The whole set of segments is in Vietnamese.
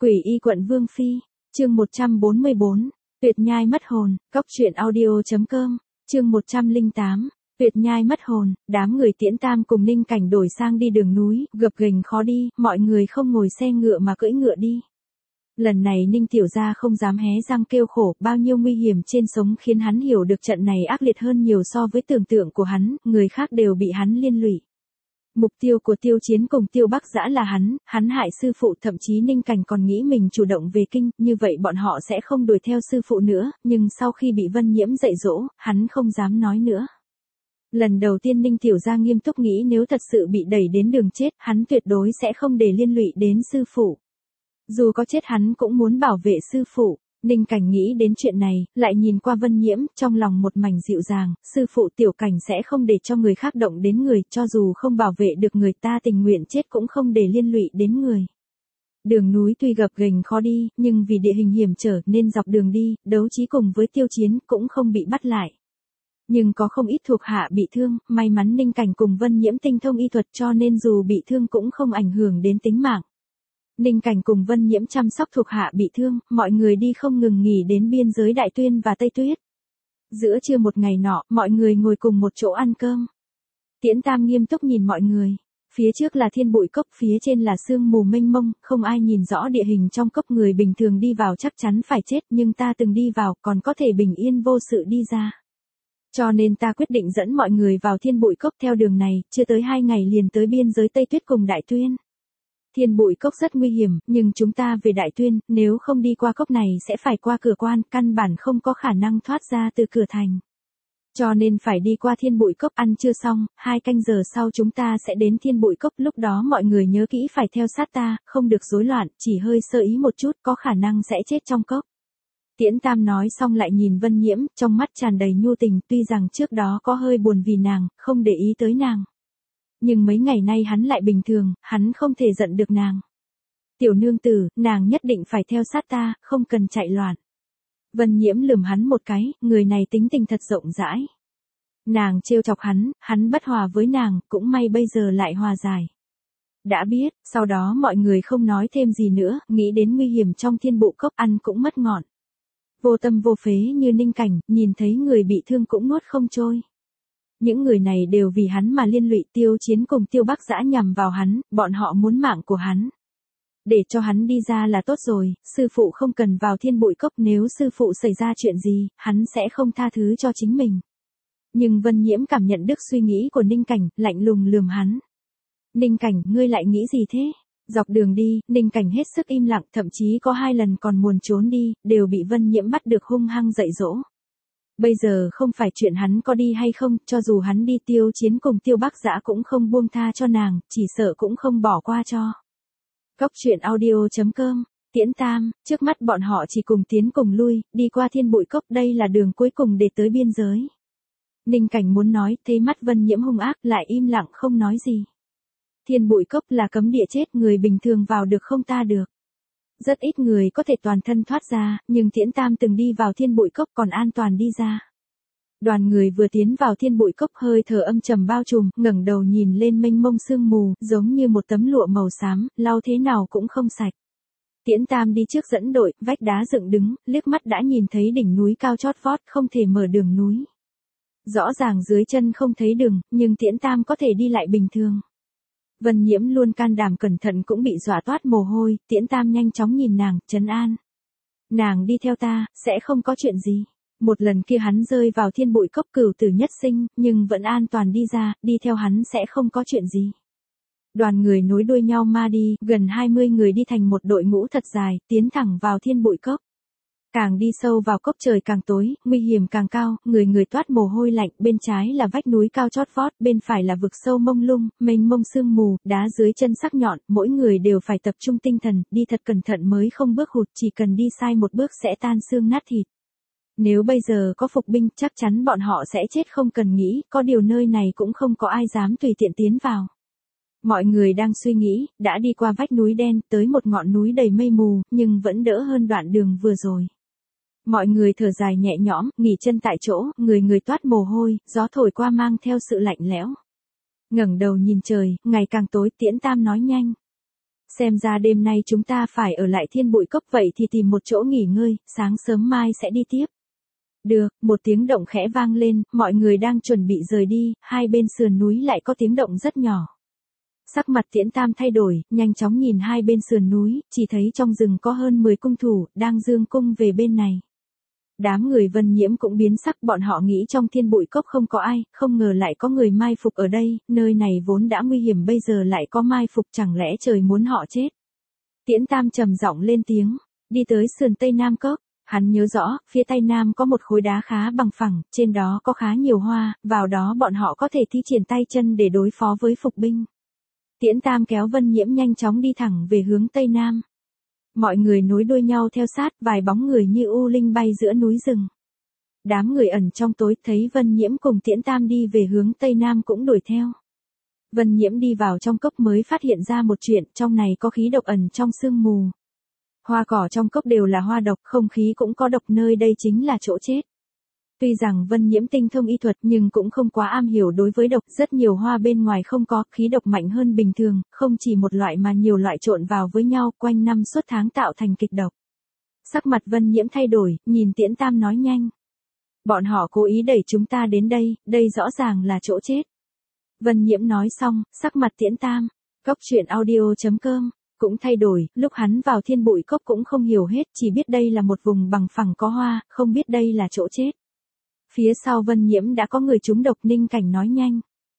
Quỷ y quận Vương Phi, chương 144, Tuyệt nhai mất hồn, cóc truyện audio.com, chương 108, Tuyệt nhai mất hồn, đám người Tiễn Tam cùng Ninh Cảnh đổi sang đi đường núi, gập ghềnh khó đi, mọi người không ngồi xe ngựa mà cưỡi ngựa đi. Lần này Ninh Tiểu Gia không dám hé răng kêu khổ, bao nhiêu nguy hiểm trên sống khiến hắn hiểu được trận này ác liệt hơn nhiều so với tưởng tượng của hắn, người khác đều bị hắn liên lụy. Mục tiêu của Tiêu Chiến cùng Tiêu Bắc Dã là hắn hại sư phụ, thậm chí Ninh Cảnh còn nghĩ mình chủ động về kinh, như vậy bọn họ sẽ không đuổi theo sư phụ nữa, nhưng sau khi bị Vân Nhiễm dạy dỗ, hắn không dám nói nữa. Lần đầu tiên Ninh Tiểu Gia nghiêm túc nghĩ nếu thật sự bị đẩy đến đường chết, hắn tuyệt đối sẽ không để liên lụy đến sư phụ. Dù có chết hắn cũng muốn bảo vệ sư phụ. Ninh Cảnh nghĩ đến chuyện này, lại nhìn qua Vân Nhiễm, trong lòng một mảnh dịu dàng, sư phụ Tiểu Cảnh sẽ không để cho người khác động đến người, cho dù không bảo vệ được người ta tình nguyện chết cũng không để liên lụy đến người. Đường núi tuy gập ghềnh khó đi, nhưng vì địa hình hiểm trở nên dọc đường đi, Đấu Chí cùng với Tiêu Chiến cũng không bị bắt lại. Nhưng có không ít thuộc hạ bị thương, may mắn Ninh Cảnh cùng Vân Nhiễm tinh thông y thuật cho nên dù bị thương cũng không ảnh hưởng đến tính mạng. Ninh Cảnh cùng Vân Nhiễm chăm sóc thuộc hạ bị thương, mọi người đi không ngừng nghỉ đến biên giới Đại Tuyên và Tây Tuyết. Giữa trưa một ngày nọ, mọi người ngồi cùng một chỗ ăn cơm. Tiễn Tam nghiêm túc nhìn mọi người. Phía trước là thiên bụi cốc, phía trên là sương mù mênh mông, không ai nhìn rõ địa hình trong cốc, người bình thường đi vào chắc chắn phải chết, nhưng ta từng đi vào, còn có thể bình yên vô sự đi ra. Cho nên ta quyết định dẫn mọi người vào thiên bụi cốc theo đường này, chưa tới 2 ngày liền tới biên giới Tây Tuyết cùng Đại Tuyên. Thiên bụi cốc rất nguy hiểm, nhưng chúng ta về Đại Tuyên, nếu không đi qua cốc này sẽ phải qua cửa quan, căn bản không có khả năng thoát ra từ cửa thành. Cho nên phải đi qua thiên bụi cốc. Ăn chưa xong, 2 canh giờ sau chúng ta sẽ đến thiên bụi cốc, lúc đó mọi người nhớ kỹ phải theo sát ta, không được rối loạn, chỉ hơi sơ ý một chút có khả năng sẽ chết trong cốc. Tiễn Tam nói xong lại nhìn Vân Nhiễm, trong mắt tràn đầy nhu tình, tuy rằng trước đó có hơi buồn vì nàng, không để ý tới nàng. Nhưng mấy ngày nay hắn lại bình thường, hắn không thể giận được nàng. Tiểu nương tử, nàng nhất định phải theo sát ta, không cần chạy loạn. Vân Nhiễm lườm hắn một cái, người này tính tình thật rộng rãi. Nàng trêu chọc hắn bất hòa với nàng, cũng may bây giờ lại hòa giải. Đã biết, sau đó mọi người không nói thêm gì nữa, nghĩ đến nguy hiểm trong thiên bụi cốc, ăn cũng mất ngọn. Vô tâm vô phế như Ninh Cảnh, nhìn thấy người bị thương cũng nuốt không trôi. Những người này đều vì hắn mà liên lụy, Tiêu Chiến cùng Tiêu Bắc Dã nhằm vào hắn, bọn họ muốn mạng của hắn. Để cho hắn đi ra là tốt rồi, sư phụ không cần vào thiên bụi cốc, nếu sư phụ xảy ra chuyện gì, hắn sẽ không tha thứ cho chính mình. Nhưng Vân Nhiễm cảm nhận được suy nghĩ của Ninh Cảnh, lạnh lùng lườm hắn. Ninh Cảnh, ngươi lại nghĩ gì thế? Dọc đường đi, Ninh Cảnh hết sức im lặng, thậm chí có 2 lần còn muốn trốn đi, đều bị Vân Nhiễm bắt được hung hăng dạy dỗ. Bây giờ không phải chuyện hắn có đi hay không, cho dù hắn đi, Tiêu Chiến cùng Tiêu Bắc Dã cũng không buông tha cho nàng, chỉ sợ cũng không bỏ qua cho. Cóc truyện audio.com, Tiễn Tam, trước mắt bọn họ chỉ cùng tiến cùng lui, đi qua thiên bụi cốc, đây là đường cuối cùng để tới biên giới. Ninh Cảnh muốn nói, thấy mắt Vân Nhiễm hung ác, lại im lặng không nói gì. Thiên bụi cốc là cấm địa chết, người bình thường vào được không ta được. Rất ít người có thể toàn thân thoát ra, nhưng Tiễn Tam từng đi vào thiên bụi cốc còn an toàn đi ra. Đoàn người vừa tiến vào thiên bụi cốc, hơi thở âm trầm bao trùm, ngẩng đầu nhìn lên mênh mông sương mù, giống như một tấm lụa màu xám, lau thế nào cũng không sạch. Tiễn Tam đi trước dẫn đội, vách đá dựng đứng, liếc mắt đã nhìn thấy đỉnh núi cao chót vót, không thể mở đường núi. Rõ ràng dưới chân không thấy đường, nhưng Tiễn Tam có thể đi lại bình thường. Vân Nhiễm luôn can đảm cẩn thận cũng bị dọa toát mồ hôi, Tiễn Tam nhanh chóng nhìn nàng, trấn an. Nàng đi theo ta, sẽ không có chuyện gì. Một lần kia hắn rơi vào thiên bụi cốc cửu tử nhất sinh, nhưng vẫn an toàn đi ra, đi theo hắn sẽ không có chuyện gì. Đoàn người nối đuôi nhau ma đi, gần 20 người đi thành một đội ngũ thật dài, tiến thẳng vào thiên bụi cốc. Càng đi sâu vào cốc trời càng tối, nguy hiểm càng cao, người toát mồ hôi lạnh, bên trái là vách núi cao chót vót, bên phải là vực sâu mông lung, mênh mông sương mù, đá dưới chân sắc nhọn, mỗi người đều phải tập trung tinh thần, đi thật cẩn thận mới không bước hụt, chỉ cần đi sai một bước sẽ tan xương nát thịt. Nếu bây giờ có phục binh, chắc chắn bọn họ sẽ chết không cần nghĩ, có điều nơi này cũng không có ai dám tùy tiện tiến vào. Mọi người đang suy nghĩ, đã đi qua vách núi đen, tới một ngọn núi đầy mây mù, nhưng vẫn đỡ hơn đoạn đường vừa rồi. Mọi người thở dài nhẹ nhõm, nghỉ chân tại chỗ, người toát mồ hôi, gió thổi qua mang theo sự lạnh lẽo. Ngẩng đầu nhìn trời, ngày càng tối, Tiễn Tam nói nhanh. Xem ra đêm nay chúng ta phải ở lại Thiên Bụi Cốc, vậy thì tìm một chỗ nghỉ ngơi, sáng sớm mai sẽ đi tiếp. Được, một tiếng động khẽ vang lên, mọi người đang chuẩn bị rời đi, hai bên sườn núi lại có tiếng động rất nhỏ. Sắc mặt Tiễn Tam thay đổi, nhanh chóng nhìn hai bên sườn núi, chỉ thấy trong rừng có hơn 10 cung thủ, đang dương cung về bên này. Đám người Vân Nhiễm cũng biến sắc, bọn họ nghĩ trong Thiên Bụi Cốc không có ai, không ngờ lại có người mai phục ở đây, nơi này vốn đã nguy hiểm bây giờ lại có mai phục, chẳng lẽ trời muốn họ chết. Tiễn Tam trầm giọng lên tiếng, đi tới sườn Tây Nam Cốc. Hắn nhớ rõ, phía Tây Nam có một khối đá khá bằng phẳng, trên đó có khá nhiều hoa, vào đó bọn họ có thể thi triển tay chân để đối phó với phục binh. Tiễn Tam kéo Vân Nhiễm nhanh chóng đi thẳng về hướng Tây Nam. Mọi người nối đuôi nhau theo sát, vài bóng người như u linh bay giữa núi rừng. Đám người ẩn trong tối thấy Vân Nhiễm cùng Tiễn Tam đi về hướng Tây Nam cũng đuổi theo. Vân Nhiễm đi vào trong cốc mới phát hiện ra một chuyện, trong này có khí độc ẩn trong sương mù. Hoa cỏ trong cốc đều là hoa độc, không khí cũng có độc, nơi đây chính là chỗ chết. Tuy rằng Vân Nhiễm tinh thông y thuật nhưng cũng không quá am hiểu đối với độc, rất nhiều hoa bên ngoài không có, khí độc mạnh hơn bình thường, không chỉ một loại mà nhiều loại trộn vào với nhau, quanh năm suốt tháng tạo thành kịch độc. Sắc mặt Vân Nhiễm thay đổi, nhìn Tiễn Tam nói nhanh. Bọn họ cố ý đẩy chúng ta đến đây, đây rõ ràng là chỗ chết. Vân Nhiễm nói xong, sắc mặt Tiễn Tam, Cốc.audio.com cũng thay đổi, lúc hắn vào Thiên Bụi Cốc cũng không hiểu hết, chỉ biết đây là một vùng bằng phẳng có hoa, không biết đây là chỗ chết. Phía sau Vân Nhiễm đã có người trúng độc, Ninh Cảnh nói nhanh.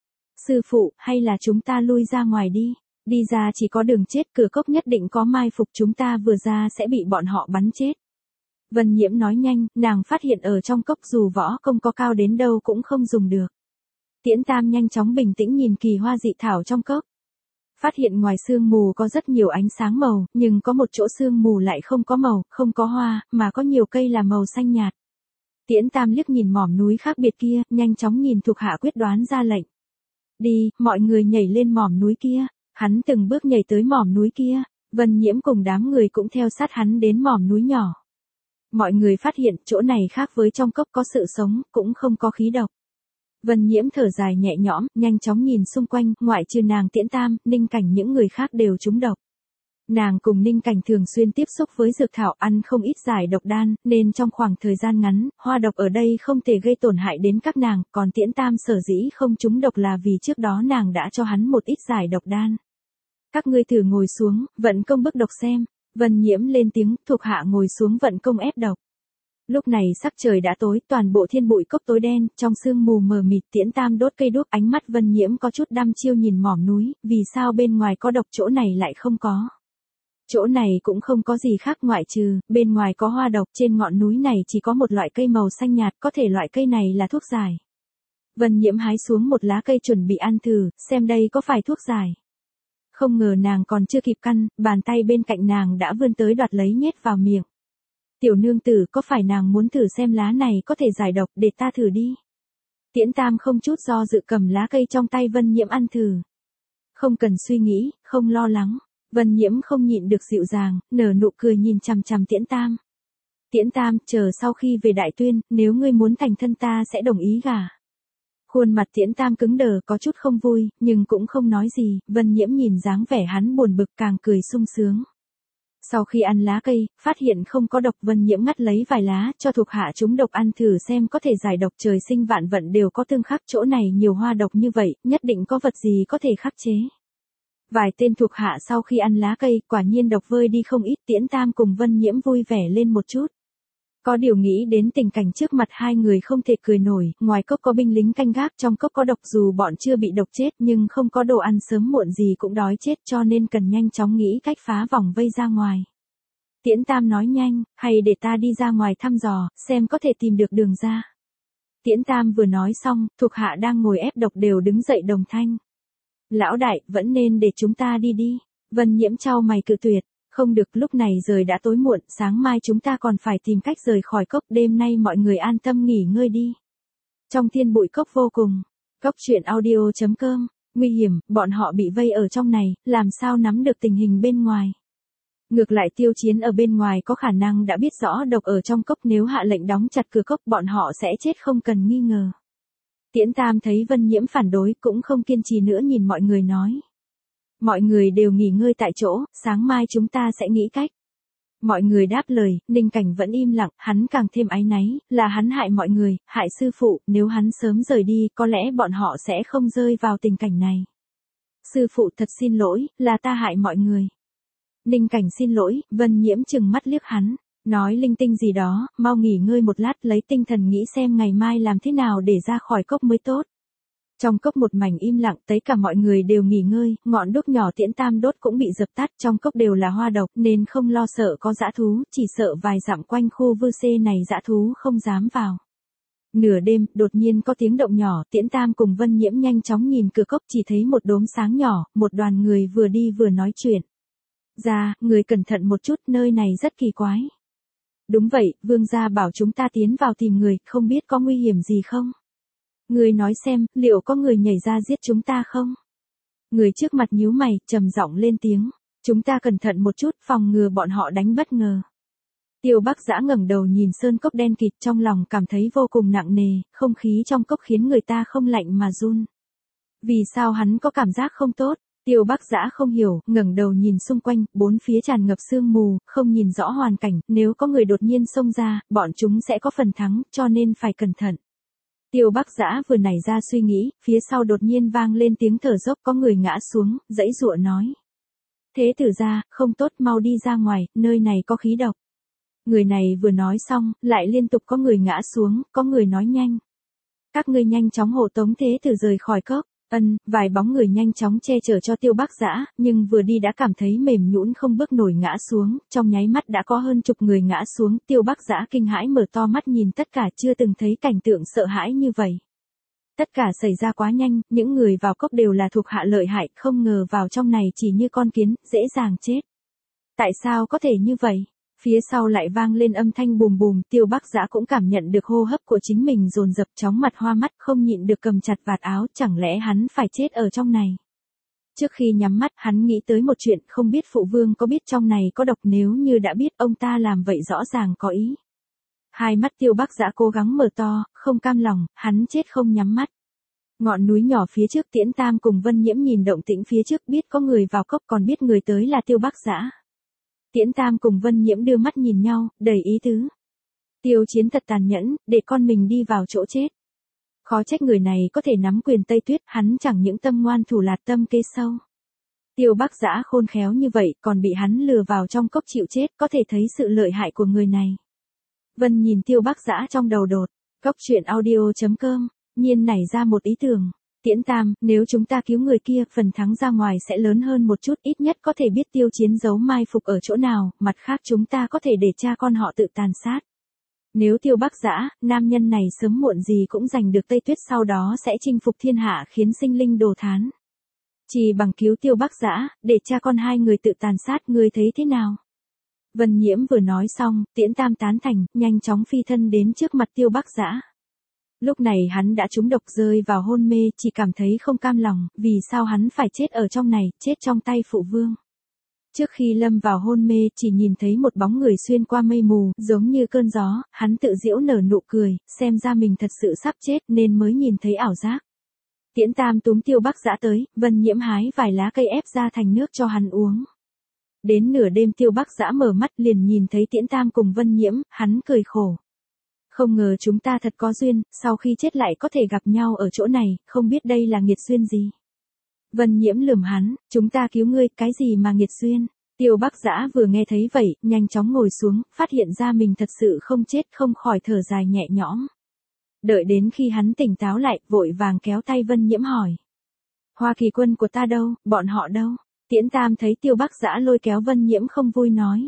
Sư phụ, hay là chúng ta lui ra ngoài đi, đi ra chỉ có đường chết, cửa cốc nhất định có mai phục, chúng ta vừa ra sẽ bị bọn họ bắn chết. Vân Nhiễm nói nhanh, nàng phát hiện ở trong cốc dù võ công có cao đến đâu cũng không dùng được. Tiễn Tam nhanh chóng bình tĩnh nhìn kỳ hoa dị thảo trong cốc. Phát hiện ngoài sương mù có rất nhiều ánh sáng màu, nhưng có một chỗ sương mù lại không có màu, không có hoa, mà có nhiều cây là màu xanh nhạt. Tiễn Tam liếc nhìn mỏm núi khác biệt kia, nhanh chóng nhìn thuộc hạ quyết đoán ra lệnh. Đi, mọi người nhảy lên mỏm núi kia. Hắn từng bước nhảy tới mỏm núi kia, Vân Nhiễm cùng đám người cũng theo sát hắn đến mỏm núi nhỏ. Mọi người phát hiện chỗ này khác với trong cốc, có sự sống, cũng không có khí độc. Vân Nhiễm thở dài nhẹ nhõm, nhanh chóng nhìn xung quanh, ngoại trừ nàng Tiễn Tam, Ninh Cảnh những người khác đều trúng độc. Nàng cùng Ninh Cảnh thường xuyên tiếp xúc với dược thảo, ăn không ít giải độc đan, nên trong khoảng thời gian ngắn, hoa độc ở đây không thể gây tổn hại đến các nàng, còn Tiễn Tam sở dĩ không trúng độc là vì trước đó nàng đã cho hắn một ít giải độc đan. Các ngươi thử ngồi xuống, vận công bức độc xem. Vân Nhiễm lên tiếng, thuộc hạ ngồi xuống vận công ép độc. Lúc này sắc trời đã tối, toàn bộ Thiên Bụi Cốc tối đen, trong sương mù mờ mịt. Tiễn Tam đốt cây đuốc, ánh mắt Vân Nhiễm có chút đăm chiêu nhìn mỏm núi, vì sao bên ngoài có độc chỗ này lại không có. Chỗ này cũng không có gì khác ngoại trừ, bên ngoài có hoa độc, trên ngọn núi này chỉ có một loại cây màu xanh nhạt, có thể loại cây này là thuốc giải. Vân Nhiễm hái xuống một lá cây chuẩn bị ăn thử, xem đây có phải thuốc giải. Không ngờ nàng còn chưa kịp căn, bàn tay bên cạnh nàng đã vươn tới đoạt lấy nhét vào miệng. Tiểu nương tử, có phải nàng muốn thử xem lá này có thể giải độc, để ta thử đi. Tiễn Tam không chút do dự cầm lá cây trong tay Vân Nhiễm ăn thử. Không cần suy nghĩ, không lo lắng. Vân Nhiễm không nhịn được dịu dàng, nở nụ cười nhìn chằm chằm Tiễn Tam. Tiễn Tam, chờ sau khi về Đại Tuyên, nếu ngươi muốn thành thân ta sẽ đồng ý gả. Khuôn mặt Tiễn Tam cứng đờ, có chút không vui, nhưng cũng không nói gì. Vân Nhiễm nhìn dáng vẻ hắn buồn bực càng cười sung sướng. Sau khi ăn lá cây, phát hiện không có độc, Vân Nhiễm ngắt lấy vài lá, cho thuộc hạ chúng độc ăn thử xem có thể giải độc. Trời sinh vạn vận đều có tương khắc, chỗ này nhiều hoa độc như vậy, nhất định có vật gì có thể khắc chế. Vài tên thuộc hạ sau khi ăn lá cây, quả nhiên độc vơi đi không ít. Tiễn Tam cùng Vân Nhiễm vui vẻ lên một chút. Có điều nghĩ đến tình cảnh trước mặt hai người không thể cười nổi, ngoài cốc có binh lính canh gác, trong cốc có độc, dù bọn chưa bị độc chết nhưng không có đồ ăn sớm muộn gì cũng đói chết, cho nên cần nhanh chóng nghĩ cách phá vòng vây ra ngoài. Tiễn Tam nói nhanh, hay để ta đi ra ngoài thăm dò, xem có thể tìm được đường ra. Tiễn Tam vừa nói xong, thuộc hạ đang ngồi ép độc đều đứng dậy đồng thanh. Lão đại, vẫn nên để chúng ta đi đi. Vân Nhiễm chau mày cự tuyệt. Không được, lúc này trời đã tối muộn, sáng mai chúng ta còn phải tìm cách rời khỏi cốc, đêm nay mọi người an tâm nghỉ ngơi đi. Trong Thiên Bụi Cốc vô cùng. Cốc.audio.com, nguy hiểm, bọn họ bị vây ở trong này, làm sao nắm được tình hình bên ngoài. Ngược lại Tiêu Chiến ở bên ngoài có khả năng đã biết rõ độc ở trong cốc, nếu hạ lệnh đóng chặt cửa cốc bọn họ sẽ chết không cần nghi ngờ. Tiễn Tam thấy Vân Nhiễm phản đối cũng không kiên trì nữa, nhìn mọi người nói. Mọi người đều nghỉ ngơi tại chỗ, sáng mai chúng ta sẽ nghĩ cách. Mọi người đáp lời, Ninh Cảnh vẫn im lặng, hắn càng thêm áy náy, là hắn hại mọi người, hại sư phụ, nếu hắn sớm rời đi, có lẽ bọn họ sẽ không rơi vào tình cảnh này. Sư phụ thật xin lỗi, là ta hại mọi người. Ninh Cảnh xin lỗi, Vân Nhiễm chừng mắt liếc hắn, nói linh tinh gì đó, mau nghỉ ngơi một lát lấy tinh thần nghĩ xem ngày mai làm thế nào để ra khỏi cốc mới tốt. Trong cốc một mảnh im lặng, tất cả mọi người đều nghỉ ngơi, ngọn đuốc nhỏ Tiễn Tam đốt cũng bị dập tắt, trong cốc đều là hoa độc nên không lo sợ có dã thú, chỉ sợ vài dặm quanh khu vư xê này dã thú không dám vào. Nửa đêm, đột nhiên có tiếng động nhỏ, Tiễn Tam cùng Vân Nhiễm nhanh chóng nhìn cửa cốc chỉ thấy một đốm sáng nhỏ, một đoàn người vừa đi vừa nói chuyện. Ra, người cẩn thận một chút, nơi này rất kỳ quái. Đúng vậy, vương gia bảo chúng ta tiến vào tìm người, không biết có nguy hiểm gì không? Người nói xem, liệu có người nhảy ra giết chúng ta không? Người trước mặt nhíu mày, trầm giọng lên tiếng. Chúng ta cẩn thận một chút, phòng ngừa bọn họ đánh bất ngờ. Tiêu Bắc Dã ngẩng đầu nhìn sơn cốc đen kịt, trong lòng cảm thấy vô cùng nặng nề, không khí trong cốc khiến người ta không lạnh mà run. Vì sao hắn có cảm giác không tốt? Tiêu Bắc Dã không hiểu, ngẩng đầu nhìn xung quanh, bốn phía tràn ngập sương mù, không nhìn rõ hoàn cảnh, nếu có người đột nhiên xông ra, bọn chúng sẽ có phần thắng, cho nên phải cẩn thận. Tiêu Bắc Dã vừa nảy ra suy nghĩ, phía sau đột nhiên vang lên tiếng thở dốc, có người ngã xuống, giãy giụa nói. Thế tử gia, không tốt, mau đi ra ngoài, nơi này có khí độc. Người này vừa nói xong, lại liên tục có người ngã xuống, có người nói nhanh. Các ngươi nhanh chóng hộ tống thế tử rời khỏi cốc. Vài bóng người nhanh chóng che chở cho Tiêu Bắc Dã, nhưng vừa đi đã cảm thấy mềm nhũn không bước nổi ngã xuống, trong nháy mắt đã có hơn chục người ngã xuống, Tiêu Bắc Dã kinh hãi mở to mắt nhìn tất cả, chưa từng thấy cảnh tượng sợ hãi như vậy. Tất cả xảy ra quá nhanh, những người vào cốc đều là thuộc hạ lợi hại, không ngờ vào trong này chỉ như con kiến, dễ dàng chết. Tại sao có thể như vậy? Phía sau lại vang lên âm thanh bùm bùm, Tiêu Bắc Dã cũng cảm nhận được hô hấp của chính mình dồn dập, chóng mặt hoa mắt, không nhịn được cầm chặt vạt áo, chẳng lẽ hắn phải chết ở trong này. Trước khi nhắm mắt, hắn nghĩ tới một chuyện, không biết phụ vương có biết trong này có độc, nếu như đã biết ông ta làm vậy rõ ràng có ý. Hai mắt Tiêu Bắc Dã cố gắng mở to, không cam lòng, hắn chết không nhắm mắt. Ngọn núi nhỏ phía trước, Tiễn Tam cùng Vân Nhiễm nhìn động tĩnh phía trước, biết có người vào cốc, còn biết người tới là Tiêu Bắc Dã. Tiễn Tam cùng Vân Nhiễm đưa mắt nhìn nhau, đầy ý tứ. Tiêu Chiến thật tàn nhẫn, để con mình đi vào chỗ chết. Khó trách người này có thể nắm quyền Tây Tuyết, hắn chẳng những tâm ngoan thủ lạt tâm kế sâu. Tiêu Bắc Dã khôn khéo như vậy, còn bị hắn lừa vào trong cốc chịu chết, có thể thấy sự lợi hại của người này. Vân nhìn Tiêu Bắc Dã trong đầu đột, coctruyện.audio.com, nhiên nảy ra một ý tưởng. Tiễn Tam, nếu chúng ta cứu người kia, phần thắng ra ngoài sẽ lớn hơn một chút, ít nhất có thể biết Tiêu Chiến giấu mai phục ở chỗ nào, mặt khác chúng ta có thể để cha con họ tự tàn sát. Nếu Tiêu Bắc Dã, nam nhân này sớm muộn gì cũng giành được Tây Tuyết, sau đó sẽ chinh phục thiên hạ khiến sinh linh đồ thán. Chỉ bằng cứu Tiêu Bắc Dã, để cha con hai người tự tàn sát, ngươi thấy thế nào? Vân Nhiễm vừa nói xong, Tiễn Tam tán thành, nhanh chóng phi thân đến trước mặt Tiêu Bắc Dã. Lúc này hắn đã trúng độc rơi vào hôn mê, chỉ cảm thấy không cam lòng, vì sao hắn phải chết ở trong này, chết trong tay phụ vương. Trước khi lâm vào hôn mê, chỉ nhìn thấy một bóng người xuyên qua mây mù, giống như cơn gió, hắn tự giễu nở nụ cười, xem ra mình thật sự sắp chết nên mới nhìn thấy ảo giác. Tiễn Tam túm Tiêu Bắc Dã tới, Vân Nhiễm hái vài lá cây ép ra thành nước cho hắn uống. Đến nửa đêm Tiêu Bắc Dã mở mắt liền nhìn thấy Tiễn Tam cùng Vân Nhiễm, hắn cười khổ. Không ngờ chúng ta thật có duyên, sau khi chết lại có thể gặp nhau ở chỗ này, không biết đây là nghiệt duyên gì. Vân Nhiễm lườm hắn, chúng ta cứu ngươi, cái gì mà nghiệt duyên. Tiêu Bắc Dã vừa nghe thấy vậy, nhanh chóng ngồi xuống, phát hiện ra mình thật sự không chết, không khỏi thở dài nhẹ nhõm. Đợi đến khi hắn tỉnh táo lại, vội vàng kéo tay Vân Nhiễm hỏi. Hoa Kỳ quân của ta đâu, bọn họ đâu? Tiễn Tam thấy Tiêu Bắc Dã lôi kéo Vân Nhiễm không vui nói.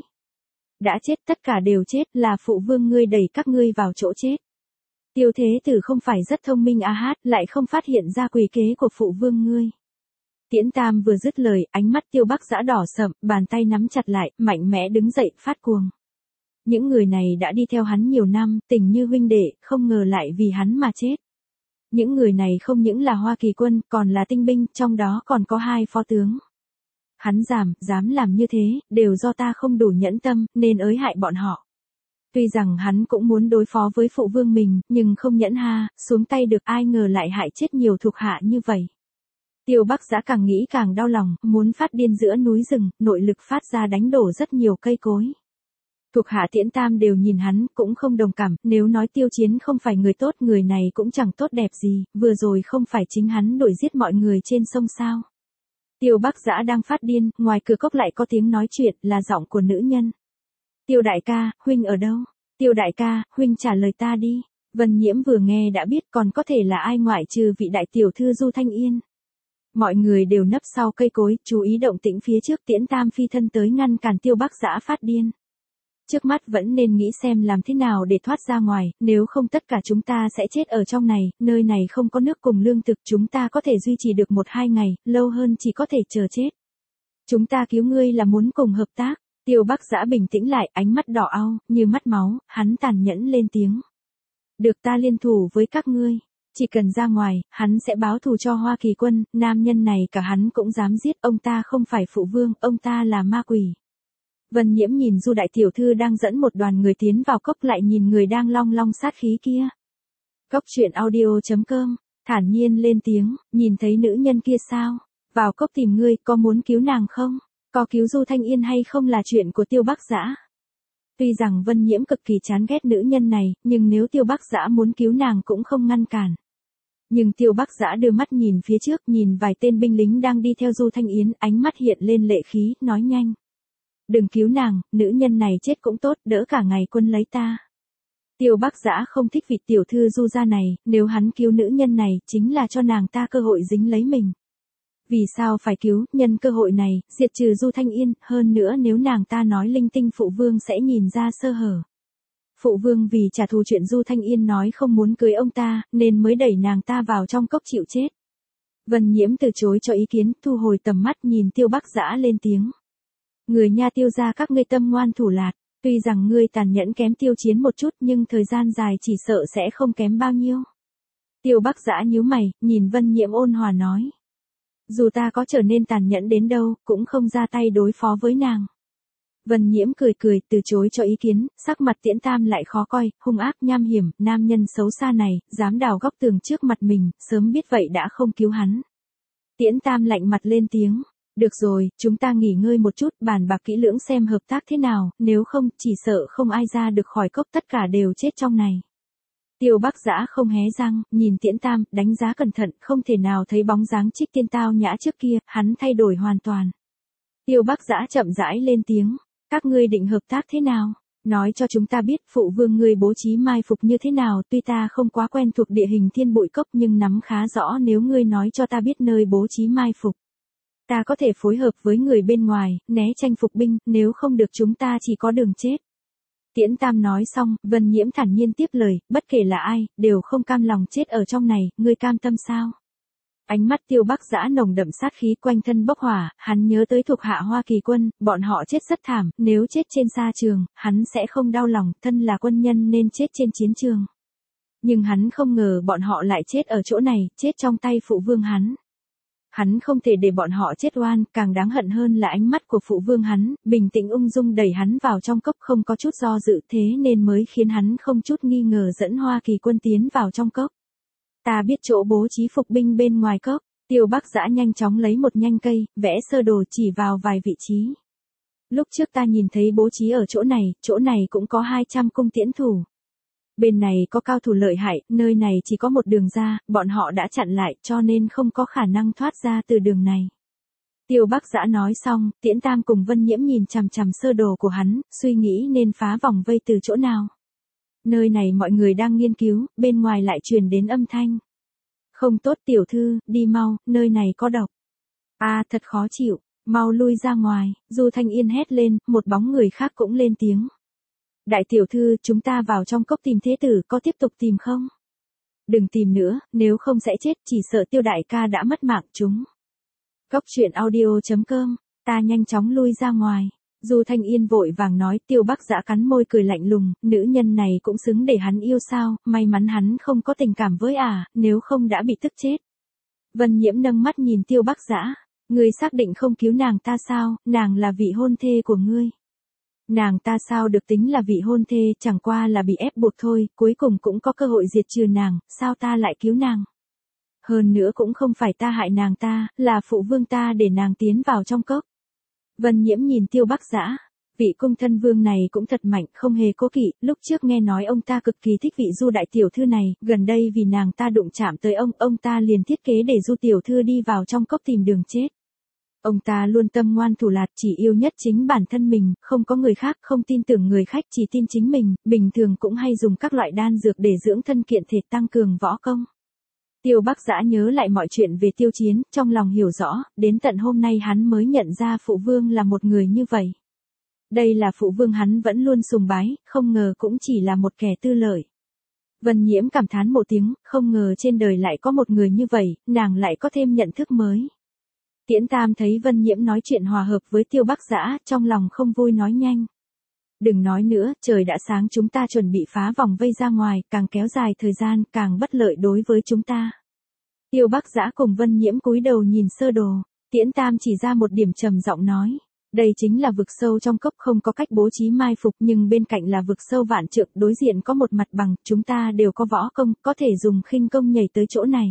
Đã chết, tất cả đều chết, là phụ vương ngươi đẩy các ngươi vào chỗ chết. Tiêu Thế Tử không phải rất thông minh lại không phát hiện ra quỷ kế của phụ vương ngươi. Tiễn Tam vừa dứt lời, ánh mắt Tiêu Bắc Dã đỏ sậm, bàn tay nắm chặt lại, mạnh mẽ đứng dậy, phát cuồng. Những người này đã đi theo hắn nhiều năm, tình như huynh đệ, không ngờ lại vì hắn mà chết. Những người này không những là Hoa Kỳ quân, còn là tinh binh, trong đó còn có 2 phó tướng. Hắn dám làm như thế, đều do ta không đủ nhẫn tâm, nên ới hại bọn họ. Tuy rằng hắn cũng muốn đối phó với phụ vương mình, nhưng không nhẫn xuống tay được, ai ngờ lại hại chết nhiều thuộc hạ như vậy. Tiêu Bắc Dã càng nghĩ càng đau lòng, muốn phát điên giữa núi rừng, nội lực phát ra đánh đổ rất nhiều cây cối. Thuộc hạ Tiễn Tam đều nhìn hắn, cũng không đồng cảm, nếu nói Tiêu Chiến không phải người tốt, người này cũng chẳng tốt đẹp gì, vừa rồi không phải chính hắn đuổi giết mọi người trên sông sao. Tiêu Bắc Dã đang phát điên, ngoài cửa cốc lại có tiếng nói chuyện, là giọng của nữ nhân. Tiêu đại ca, huynh ở đâu? Tiêu đại ca, huynh trả lời ta đi. Vân Nhiễm vừa nghe đã biết còn có thể là ai ngoại trừ vị đại tiểu thư Du Thanh Yên. Mọi người đều nấp sau cây cối, chú ý động tĩnh phía trước. Tiễn Tam phi thân tới ngăn cản Tiêu Bắc Dã phát điên. Trước mắt vẫn nên nghĩ xem làm thế nào để thoát ra ngoài, nếu không tất cả chúng ta sẽ chết ở trong này, nơi này không có nước cùng lương thực, chúng ta có thể duy trì được 1-2 ngày, lâu hơn chỉ có thể chờ chết. Chúng ta cứu ngươi là muốn cùng hợp tác. Tiêu Bắc Dã bình tĩnh lại, ánh mắt đỏ au, như mắt máu, hắn tàn nhẫn lên tiếng. Được, ta liên thủ với các ngươi. Chỉ cần ra ngoài, hắn sẽ báo thù cho Hoa Kỳ quân, nam nhân này cả hắn cũng dám giết, ông ta không phải phụ vương, ông ta là ma quỷ. Vân Nhiễm nhìn Du đại tiểu thư đang dẫn một đoàn người tiến vào cốc, lại nhìn người đang long long sát khí kia. Cốc truyện audio.com, thản nhiên lên tiếng, nhìn thấy nữ nhân kia sao? Vào cốc tìm ngươi, có muốn cứu nàng không? Có cứu Du Thanh Yên hay không là chuyện của Tiêu Bắc Dã. Tuy rằng Vân Nhiễm cực kỳ chán ghét nữ nhân này, nhưng nếu Tiêu Bắc Dã muốn cứu nàng cũng không ngăn cản. Nhưng Tiêu Bắc Dã đưa mắt nhìn phía trước, nhìn vài tên binh lính đang đi theo Du Thanh Yến, ánh mắt hiện lên lệ khí, nói nhanh. Đừng cứu nàng, nữ nhân này chết cũng tốt, đỡ cả ngày quân lấy ta. Tiêu Bắc Dã không thích vị tiểu thư Du gia này, nếu hắn cứu nữ nhân này, chính là cho nàng ta cơ hội dính lấy mình. Vì sao phải cứu, nhân cơ hội này, diệt trừ Du Thanh Yên, hơn nữa nếu nàng ta nói linh tinh phụ vương sẽ nhìn ra sơ hở. Phụ vương vì trả thù chuyện Du Thanh Yên nói không muốn cưới ông ta, nên mới đẩy nàng ta vào trong cốc chịu chết. Vân Nhiễm từ chối cho ý kiến, thu hồi tầm mắt nhìn Tiêu Bắc Dã lên tiếng. Người nha Tiêu gia các ngươi tâm ngoan thủ lạt, tuy rằng ngươi tàn nhẫn kém Tiêu Chiến một chút nhưng thời gian dài chỉ sợ sẽ không kém bao nhiêu. Tiêu Bắc Dã nhíu mày, nhìn Vân Nhiễm ôn hòa nói. Dù ta có trở nên tàn nhẫn đến đâu, cũng không ra tay đối phó với nàng. Vân Nhiễm cười cười, từ chối cho ý kiến, sắc mặt Tiễn Tam lại khó coi, hung ác nham hiểm, nam nhân xấu xa này, dám đào góc tường trước mặt mình, sớm biết vậy đã không cứu hắn. Tiễn Tam lạnh mặt lên tiếng. Được rồi, chúng ta nghỉ ngơi một chút, bàn bạc kỹ lưỡng xem hợp tác thế nào, nếu không, chỉ sợ không ai ra được khỏi cốc, tất cả đều chết trong này. Tiêu Bắc Dã không hé răng, nhìn Tiễn Tam, đánh giá cẩn thận, không thể nào thấy bóng dáng Trích Tiên tao nhã trước kia, hắn thay đổi hoàn toàn. Tiêu Bắc Dã chậm rãi lên tiếng, các ngươi định hợp tác thế nào? Nói cho chúng ta biết phụ vương ngươi bố trí mai phục như thế nào, tuy ta không quá quen thuộc địa hình thiên bụi cốc nhưng nắm khá rõ, nếu ngươi nói cho ta biết nơi bố trí mai phục. Ta có thể phối hợp với người bên ngoài, né tranh phục binh, nếu không được chúng ta chỉ có đường chết. Tiễn Tam nói xong, Vân Nhiễm thản nhiên tiếp lời, bất kể là ai, đều không cam lòng chết ở trong này, ngươi cam tâm sao? Ánh mắt Tiêu Bắc Dã nồng đậm sát khí, quanh thân bốc hỏa, hắn nhớ tới thuộc hạ Hoa Kỳ quân, bọn họ chết rất thảm, nếu chết trên sa trường, hắn sẽ không đau lòng, thân là quân nhân nên chết trên chiến trường. Nhưng hắn không ngờ bọn họ lại chết ở chỗ này, chết trong tay phụ vương hắn. Hắn không thể để bọn họ chết oan, càng đáng hận hơn là ánh mắt của phụ vương hắn, bình tĩnh ung dung đẩy hắn vào trong cốc không có chút do dự, thế nên mới khiến hắn không chút nghi ngờ dẫn Hoa Kỳ quân tiến vào trong cốc. Ta biết chỗ bố trí phục binh bên ngoài cốc. Tiêu Bắc Dã nhanh chóng lấy một nhanh cây, vẽ sơ đồ chỉ vào vài vị trí. Lúc trước ta nhìn thấy bố trí ở chỗ này cũng có 200 cung tiễn thủ. Bên này có cao thủ lợi hại, nơi này chỉ có một đường ra, bọn họ đã chặn lại cho nên không có khả năng thoát ra từ đường này. Tiêu Bắc Dã nói xong, Tiễn Tam cùng Vân Nhiễm nhìn chằm chằm sơ đồ của hắn, suy nghĩ nên phá vòng vây từ chỗ nào. Nơi này mọi người đang nghiên cứu, bên ngoài lại truyền đến âm thanh. Không tốt tiểu thư, đi mau, nơi này có độc. Thật khó chịu, mau lui ra ngoài, Du Thanh Yên hét lên, một bóng người khác cũng lên tiếng. Đại tiểu thư, chúng ta vào trong cốc tìm thế tử, có tiếp tục tìm không? Đừng tìm nữa, nếu không sẽ chết, chỉ sợ Tiêu đại ca đã mất mạng chúng. Cốc truyện audio.com, ta nhanh chóng lui ra ngoài. Du Thanh Yên vội vàng nói, Tiêu Bắc Dã cắn môi cười lạnh lùng, nữ nhân này cũng xứng để hắn yêu sao, may mắn hắn không có tình cảm với nếu không đã bị tức chết. Vân Nhiễm nâng mắt nhìn Tiêu Bắc Dã, ngươi xác định không cứu nàng ta sao, nàng là vị hôn thê của ngươi. Nàng ta sao được tính là vị hôn thê, chẳng qua là bị ép buộc thôi, cuối cùng cũng có cơ hội diệt trừ nàng, sao ta lại cứu nàng. Hơn nữa cũng không phải ta hại nàng ta, là phụ vương ta để nàng tiến vào trong cốc. Vân Nhiễm nhìn Tiêu Bắc Dã, vị cung thân vương này cũng thật mạnh, không hề cố kỵ, lúc trước nghe nói ông ta cực kỳ thích vị Du đại tiểu thư này, gần đây vì nàng ta đụng chạm tới ông ta liền thiết kế để Du tiểu thư đi vào trong cốc tìm đường chết. Ông ta luôn tâm ngoan thủ lạt, chỉ yêu nhất chính bản thân mình, không có người khác, không tin tưởng người khách, chỉ tin chính mình, bình thường cũng hay dùng các loại đan dược để dưỡng thân kiện thể tăng cường võ công. Tiêu Bắc Dã nhớ lại mọi chuyện về Tiêu Chiến, trong lòng hiểu rõ, đến tận hôm nay hắn mới nhận ra phụ vương là một người như vậy. Đây là phụ vương hắn vẫn luôn sùng bái, không ngờ cũng chỉ là một kẻ tư lợi. Vân Nhiễm cảm thán một tiếng, không ngờ trên đời lại có một người như vậy, nàng lại có thêm nhận thức mới. Tiễn Tam thấy Vân Nhiễm nói chuyện hòa hợp với Tiêu Bắc Dã, trong lòng không vui nói nhanh. Đừng nói nữa, trời đã sáng, chúng ta chuẩn bị phá vòng vây ra ngoài, càng kéo dài thời gian, càng bất lợi đối với chúng ta. Tiêu Bắc Dã cùng Vân Nhiễm cúi đầu nhìn sơ đồ, Tiễn Tam chỉ ra một điểm trầm giọng nói. Đây chính là vực sâu trong cốc, không có cách bố trí mai phục, nhưng bên cạnh là vực sâu vạn trượng, đối diện có một mặt bằng, chúng ta đều có võ công, có thể dùng khinh công nhảy tới chỗ này.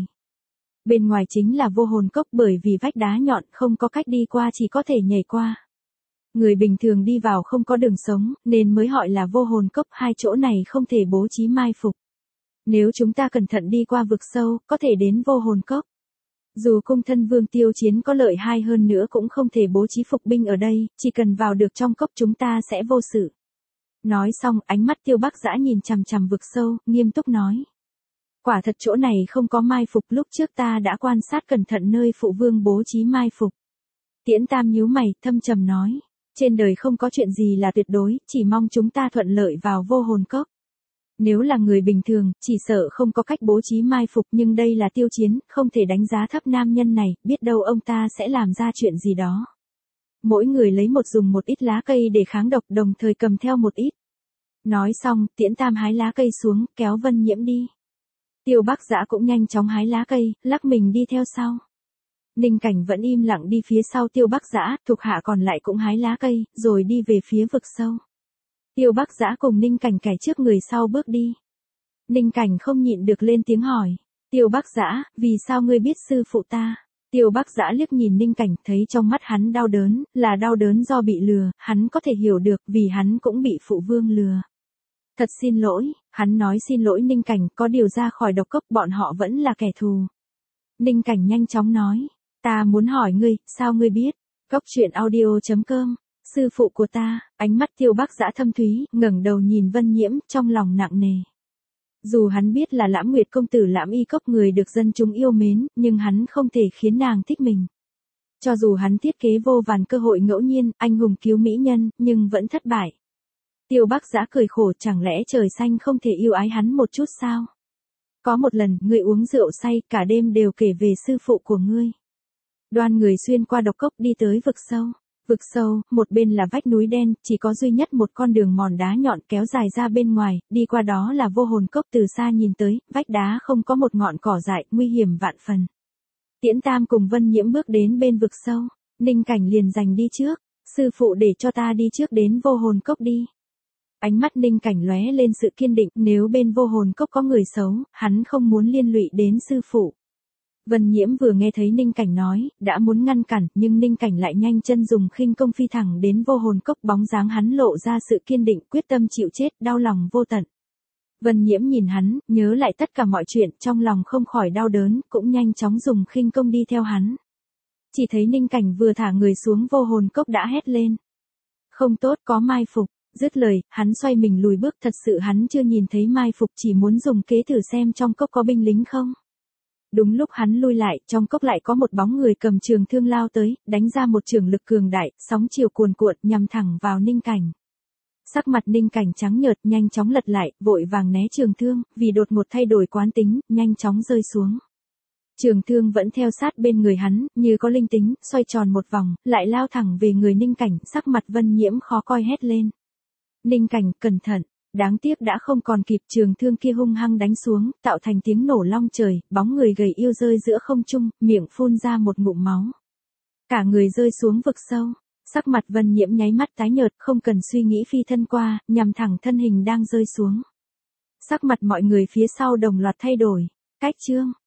Bên ngoài chính là vô hồn cốc, bởi vì vách đá nhọn không có cách đi qua, chỉ có thể nhảy qua. Người bình thường đi vào không có đường sống, nên mới gọi là vô hồn cốc, hai chỗ này không thể bố trí mai phục. Nếu chúng ta cẩn thận đi qua vực sâu, có thể đến vô hồn cốc. Dù cung thân vương Tiêu Chiến có lợi hai hơn nữa cũng không thể bố trí phục binh ở đây, chỉ cần vào được trong cốc chúng ta sẽ vô sự. Nói xong, ánh mắt Tiêu Bắc Dã nhìn chằm chằm vực sâu, nghiêm túc nói. Quả thật chỗ này không có mai phục, lúc trước ta đã quan sát cẩn thận nơi phụ vương bố trí mai phục. Tiễn Tam nhíu mày, thâm trầm nói. Trên đời không có chuyện gì là tuyệt đối, chỉ mong chúng ta thuận lợi vào vô hồn cốc. Nếu là người bình thường, chỉ sợ không có cách bố trí mai phục, nhưng đây là Tiêu Chiến, không thể đánh giá thấp nam nhân này, biết đâu ông ta sẽ làm ra chuyện gì đó. Mỗi người lấy dùng một ít lá cây để kháng độc, đồng thời cầm theo một ít. Nói xong, Tiễn Tam hái lá cây xuống, kéo Vân Nhiễm đi. Tiêu Bắc Dã cũng nhanh chóng hái lá cây, lắc mình đi theo sau. Ninh Cảnh vẫn im lặng đi phía sau Tiêu Bắc Dã, thuộc hạ còn lại cũng hái lá cây, rồi đi về phía vực sâu. Tiêu Bắc Dã cùng Ninh Cảnh kẻ trước người sau bước đi. Ninh Cảnh không nhịn được lên tiếng hỏi. Tiêu Bắc Dã, vì sao ngươi biết sư phụ ta? Tiêu Bắc Dã liếc nhìn Ninh Cảnh, thấy trong mắt hắn đau đớn, là đau đớn do bị lừa, hắn có thể hiểu được vì hắn cũng bị phụ vương lừa. Thật xin lỗi, hắn nói xin lỗi Ninh Cảnh, có điều ra khỏi độc cốc bọn họ vẫn là kẻ thù. Ninh Cảnh nhanh chóng nói, ta muốn hỏi ngươi, sao ngươi biết? Cốc truyện audio.com, sư phụ của ta, ánh mắt Tiêu Bắc Dã thâm thúy, ngẩng đầu nhìn Vân Nhiễm, trong lòng nặng nề. Dù hắn biết là Lãm Nguyệt công tử Lãm Y Cốc người được dân chúng yêu mến, nhưng hắn không thể khiến nàng thích mình. Cho dù hắn thiết kế vô vàn cơ hội ngẫu nhiên, anh hùng cứu mỹ nhân, nhưng vẫn thất bại. Tiêu Bắc Dã cười khổ, chẳng lẽ trời xanh không thể yêu ái hắn một chút sao? Có một lần, ngươi uống rượu say, cả đêm đều kể về sư phụ của ngươi. Đoan người xuyên qua độc cốc đi tới vực sâu. Vực sâu, một bên là vách núi đen, chỉ có duy nhất một con đường mòn đá nhọn kéo dài ra bên ngoài, đi qua đó là vô hồn cốc, từ xa nhìn tới, vách đá không có một ngọn cỏ dại, nguy hiểm vạn phần. Tiễn Tam cùng Vân Nhiễm bước đến bên vực sâu, Ninh Cảnh liền giành đi trước, sư phụ để cho ta đi trước đến vô hồn cốc đi. Ánh mắt Ninh Cảnh lóe lên sự kiên định, nếu bên vô hồn cốc có người xấu, hắn không muốn liên lụy đến sư phụ. Vân Nhiễm vừa nghe thấy Ninh Cảnh nói, đã muốn ngăn cản, nhưng Ninh Cảnh lại nhanh chân dùng khinh công phi thẳng đến vô hồn cốc, bóng dáng hắn lộ ra sự kiên định, quyết tâm chịu chết, đau lòng vô tận. Vân Nhiễm nhìn hắn, nhớ lại tất cả mọi chuyện, trong lòng không khỏi đau đớn, cũng nhanh chóng dùng khinh công đi theo hắn. Chỉ thấy Ninh Cảnh vừa thả người xuống vô hồn cốc đã hét lên. Không tốt, có mai phục. Dứt lời, hắn xoay mình lùi bước, thật sự hắn chưa nhìn thấy mai phục, chỉ muốn dùng kế thử xem trong cốc có binh lính không. Đúng lúc hắn lui lại, trong cốc lại có một bóng người cầm trường thương lao tới, đánh ra một trường lực cường đại, sóng chiều cuồn cuộn, nhằm thẳng vào Ninh Cảnh. Sắc mặt Ninh Cảnh trắng nhợt, nhanh chóng lật lại, vội vàng né trường thương, vì đột ngột thay đổi quán tính, nhanh chóng rơi xuống. Trường thương vẫn theo sát bên người hắn, như có linh tính, xoay tròn một vòng, lại lao thẳng về người Ninh Cảnh, sắc mặt Vân Nhiễm khó coi hét lên. Ninh Cảnh, cẩn thận, đáng tiếc đã không còn kịp, trường thương kia hung hăng đánh xuống, tạo thành tiếng nổ long trời, bóng người gầy yêu rơi giữa không trung, miệng phun ra một ngụm máu. Cả người rơi xuống vực sâu, sắc mặt Vân Nhiễm nháy mắt tái nhợt, không cần suy nghĩ phi thân qua, nhằm thẳng thân hình đang rơi xuống. Sắc mặt mọi người phía sau đồng loạt thay đổi, cách chương.